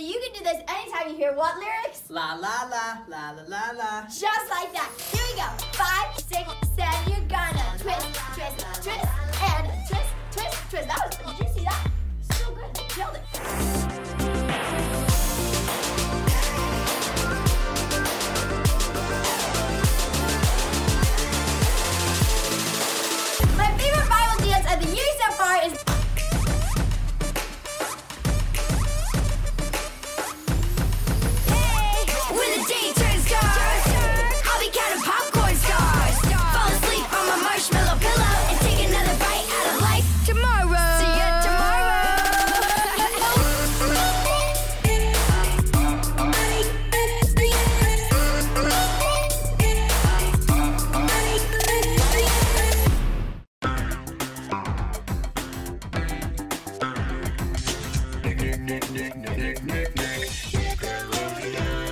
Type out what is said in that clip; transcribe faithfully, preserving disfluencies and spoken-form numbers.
you can do this anytime you hear what lyrics? La la la, la la la la. Just like that. Here we go. Five, six, seven, you're gonna twist, twist, twist, and twist, twist, twist. That was, did you see that? So good. Killed it. My favorite Bible dance of the year so far is Nick, Nick, Nick, Nick, Nick, Nick, Nickelodeon.